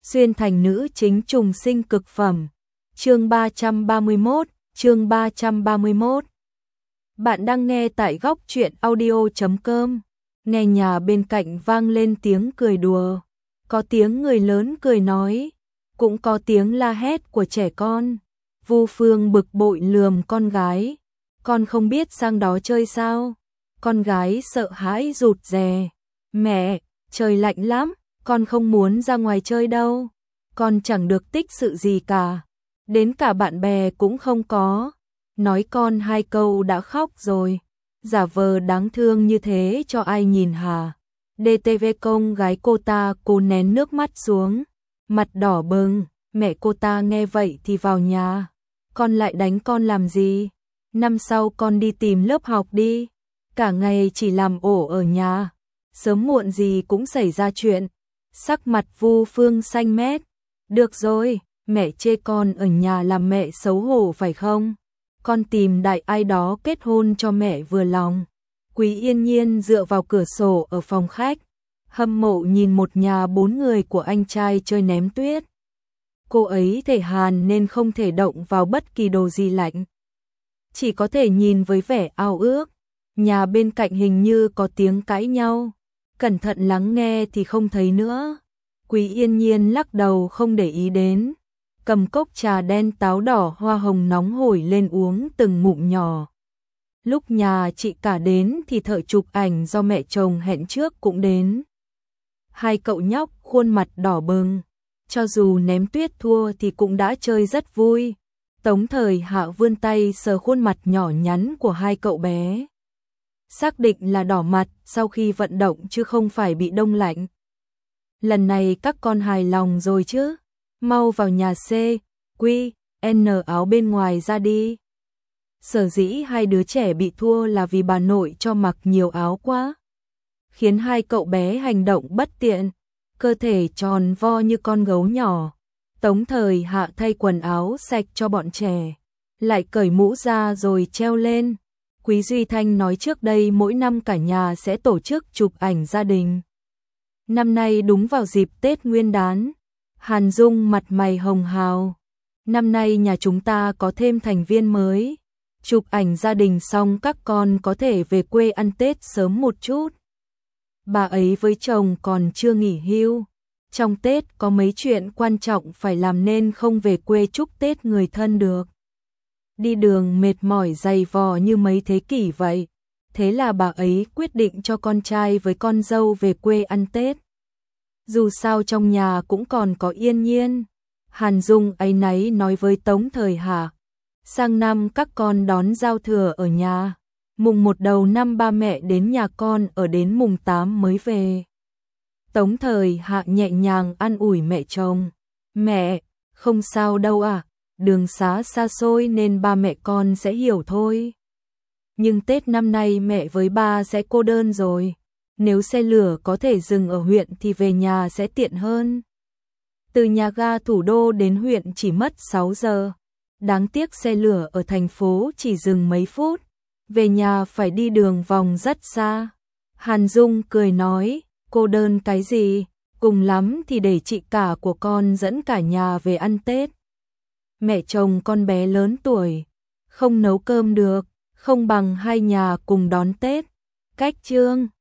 xuyên thành nữ chính trùng sinh cực phẩm. Chương 331, chương 331. Bạn đang nghe tại góc truyện audio.com. Nghe nhà bên cạnh vang lên tiếng cười đùa, có tiếng người lớn cười nói, cũng có tiếng la hét của trẻ con. Vu Phương bực bội lườm con gái, con không biết sang đó chơi sao? Con gái sợ hãi rụt rè, mẹ, trời lạnh lắm, con không muốn ra ngoài chơi đâu, con chẳng được tích sự gì cả, đến cả bạn bè cũng không có. Nói con 2 câu đã khóc rồi, giả vờ đáng thương như thế cho ai nhìn hả? DTV con gái cô nén nước mắt xuống, mặt đỏ bừng. Mẹ cô ta nghe vậy thì vào nhà, con lại đánh con làm gì? Năm sau con đi tìm lớp học đi, cả ngày chỉ làm ổ ở nhà, sớm muộn gì cũng xảy ra chuyện. Sắc mặt Vu Phương xanh mét. Được rồi, mẹ chê con ở nhà làm mẹ xấu hổ phải không? Con tìm đại ai đó kết hôn cho mẹ vừa lòng. Quý Yên Nhiên dựa vào cửa sổ ở phòng khách, hâm mộ nhìn một nhà 4 người của anh trai chơi ném tuyết. Cô ấy thể hàn nên không thể động vào bất kỳ đồ gì lạnh, chỉ có thể nhìn với vẻ ao ước. Nhà bên cạnh hình như có tiếng cãi nhau, cẩn thận lắng nghe thì không thấy nữa. Quý Yên Nhiên lắc đầu không để ý đến, cầm cốc trà đen táo đỏ hoa hồng nóng hổi lên uống từng ngụm nhỏ. Lúc nhà chị cả đến thì thợ chụp ảnh do mẹ chồng hẹn trước cũng đến. 2 cậu nhóc khuôn mặt đỏ bừng, cho dù ném tuyết thua thì cũng đã chơi rất vui. Tống Thời Hạ vươn tay sờ khuôn mặt nhỏ nhắn của 2 cậu bé, xác định là đỏ mặt sau khi vận động chứ không phải bị đông lạnh. Lần này các con hài lòng rồi chứ? Mau vào nhà C, Quy, N áo bên ngoài ra đi. Sở dĩ 2 đứa trẻ bị thua là vì bà nội cho mặc nhiều áo quá, khiến 2 cậu bé hành động bất tiện, cơ thể tròn vo như con gấu nhỏ. Tống Thời Hạ thay quần áo sạch cho bọn trẻ, lại cởi mũ ra rồi treo lên. Quý Duy Thanh nói trước đây mỗi năm cả nhà sẽ tổ chức chụp ảnh gia đình. Năm nay đúng vào dịp Tết Nguyên đán. Hàn Dung mặt mày hồng hào. Năm nay nhà chúng ta có thêm thành viên mới. Chụp ảnh gia đình xong các con có thể về quê ăn Tết sớm một chút. Bà ấy với chồng còn chưa nghỉ hưu. Trong Tết có mấy chuyện quan trọng phải làm nên không về quê chúc Tết người thân được. Đi đường mệt mỏi dày vò như mấy thế kỷ vậy. Thế là bà ấy quyết định cho con trai với con dâu về quê ăn Tết. Dù sao trong nhà cũng còn có Yên Nhiên. Hàn Dung áy náy nói với Tống Thời Hạ, sang năm các con đón giao thừa ở nhà, mùng 1 đầu năm ba mẹ đến nhà con ở đến mùng 8 mới về. Tống Thời Hạ nhẹ nhàng an ủi mẹ chồng, mẹ, không sao đâu à, đường xá xa xôi nên ba mẹ con sẽ hiểu thôi. Nhưng Tết năm nay mẹ với ba sẽ cô đơn rồi, nếu xe lửa có thể dừng ở huyện thì về nhà sẽ tiện hơn. Từ nhà ga thủ đô đến huyện chỉ mất 6 giờ, đáng tiếc xe lửa ở thành phố chỉ dừng mấy phút, về nhà phải đi đường vòng rất xa. Hàn Dung cười nói, cô đơn cái gì, cùng lắm thì để chị cả của con dẫn cả nhà về ăn Tết. Mẹ chồng con bé lớn tuổi, không nấu cơm được, không bằng 2 nhà cùng đón Tết. Cách chương